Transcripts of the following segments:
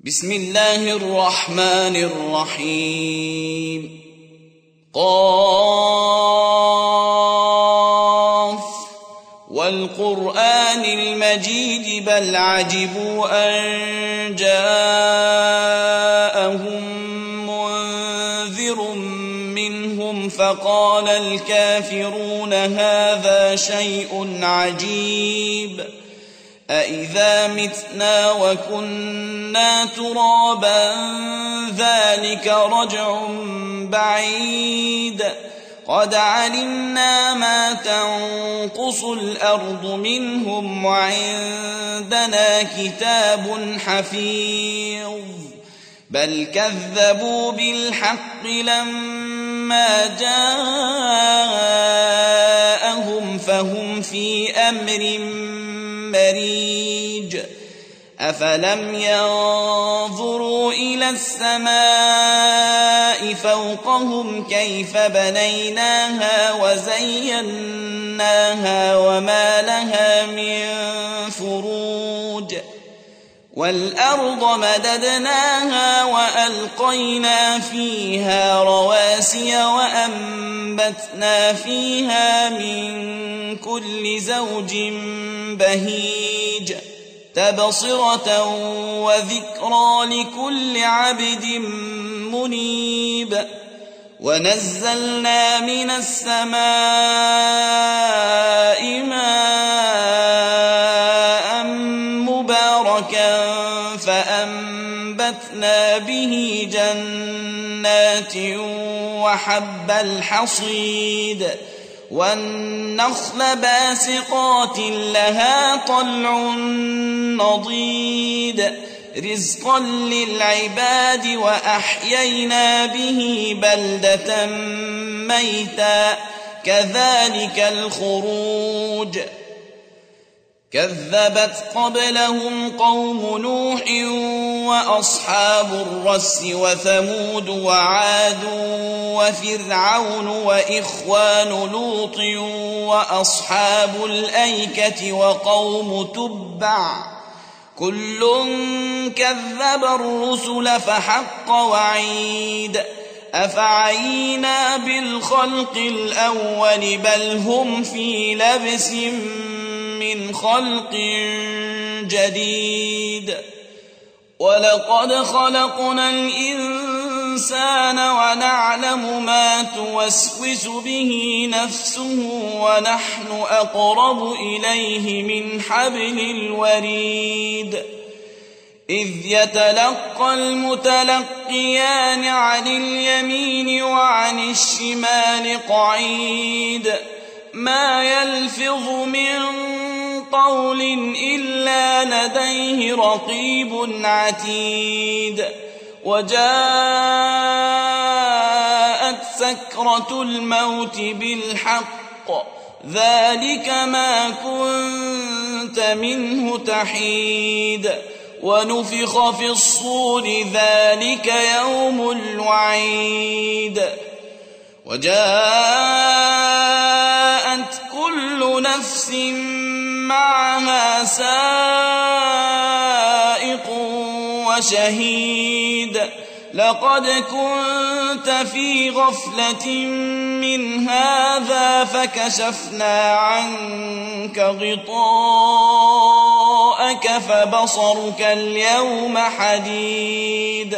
بسم الله الرحمن الرحيم. قاف والقرآن المجيد بل عجبوا أن جاءهم منذر منهم فقال الكافرون هذا شيء عجيب أإذا متنا وكنا ترابا ذلك رجع بعيد قد علمنا ما تنقص الأرض منهم وعندنا كتاب حفيظ بل كذبوا بالحق لما جاءهم فهم في أمر مريج أفلم ينظروا إلى السماء فوقهم كيف بنيناها وزيناها وما لها من فروج والأرض مددناها وألقينا فيها رواسي وأنبتنا فيها من كل زوج بهيج تبصرة وذكرى لكل عبد منيب ونزلنا من السماء ماء مباركا فأنبتنا به جنات وحب الحصيد والنخل باسقات لها طلع نضيد رزقا للعباد وأحيينا به بلدة ميتا كذلك الخروج كذبت قبلهم قوم نوح وأصحاب الرس وثمود وعاد وفرعون وإخوان لوط وأصحاب الأيكة وقوم تبع كل كذب الرسل فحق وعيد أفعينا بالخلق الأول بل هم في لبس من خلق جديد ولقد خلقنا الإنسان ونعلم ما توسوس به نفسه ونحن أقرب إليه من حبل الوريد إذ يتلقى المتلقيان عن اليمين وعن الشمال قعيد ما يلفظ من قول إلا لديه رقيب عتيد وجاءت سكرة الموت بالحق ذلك ما كنت منه تحيد ونفخ في الصور ذلك يوم الوعيد وجاءت كل نفس معها سائق وشهيد لقد كنت في غفلة من هذا فكشفنا عنك غطاءك فبصرك اليوم حديد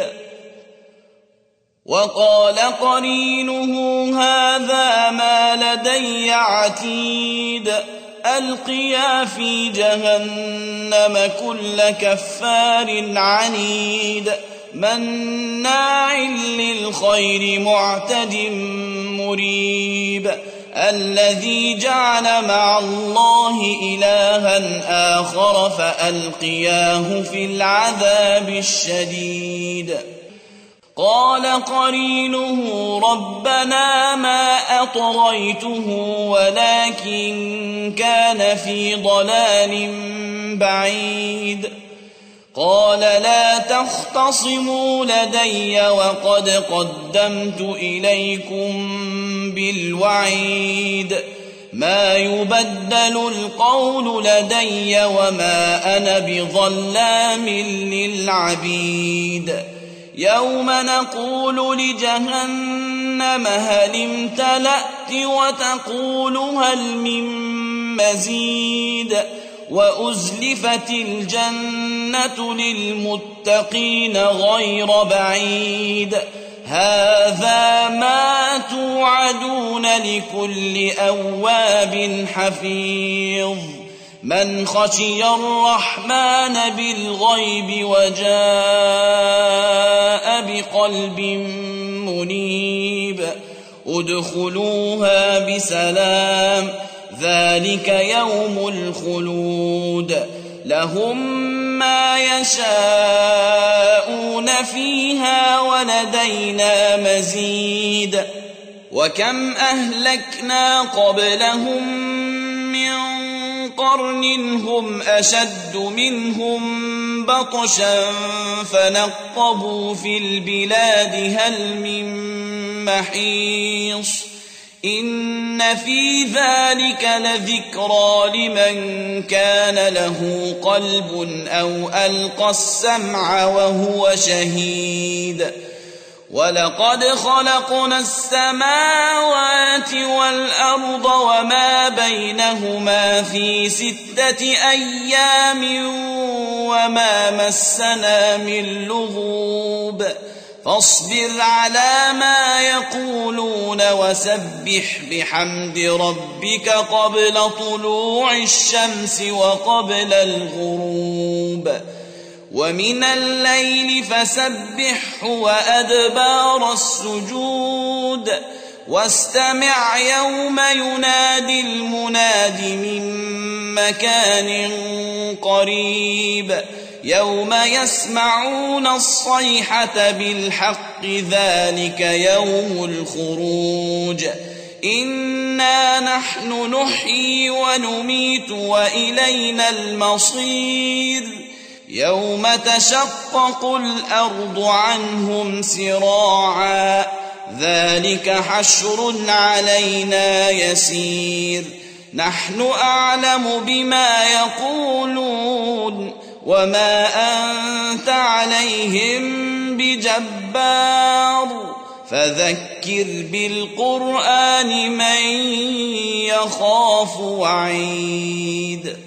وقال قرينه هذا ما لدي عتيد ألقيا في جهنم كل كفار عنيد مناع للخير معتد مريب الذي جعل مع الله إلها آخر فألقياه في العذاب الشديد قال قرينه ربنا ما أطغيته ولكن كان في ضلال بعيد قال لا تختصموا لدي وقد قدمت إليكم بالوعيد ما يبدل القول لدي وما أنا بظلام للعبيد يوم نقول لجهنم هل امتلأت وتقول هل من مزيد وأزلفت الجنة للمتقين غير بعيد هذا ما توعدون لكل أواب حفيظ من خشي الرحمن بالغيب وجاء بقلب منيب ادخلوها بسلام ذلك يوم الخلود لهم ما يشاءون فيها ولدينا مزيد وكم أهلكنا قبلهم من قرن هم أشد منهم بطشا فنقبوا في البلاد هل من محيص إن في ذلك لذكرى لمن كان له قلب أو ألقى السمع وهو شهيد ولقد خلقنا السماوات والأرض وما بينهما في 6 أيام وما مسنا من لغوب فاصبر على ما يقولون وسبح بحمد ربك قبل طلوع الشمس وقبل الغروب ومن الليل فسبحه وأدبار السجود واستمع يوم ينادي المناد من مكان قريب يوم يسمعون الصيحة بالحق ذلك يوم الخروج إنا نحن نحيي ونميت وإلينا المصير يوم تشقق الأرض عنهم سراعا ذلك حشر علينا يسير نحن أعلم بما يقولون وما أنت عليهم بجبار فذكر بالقرآن من يخاف وعيد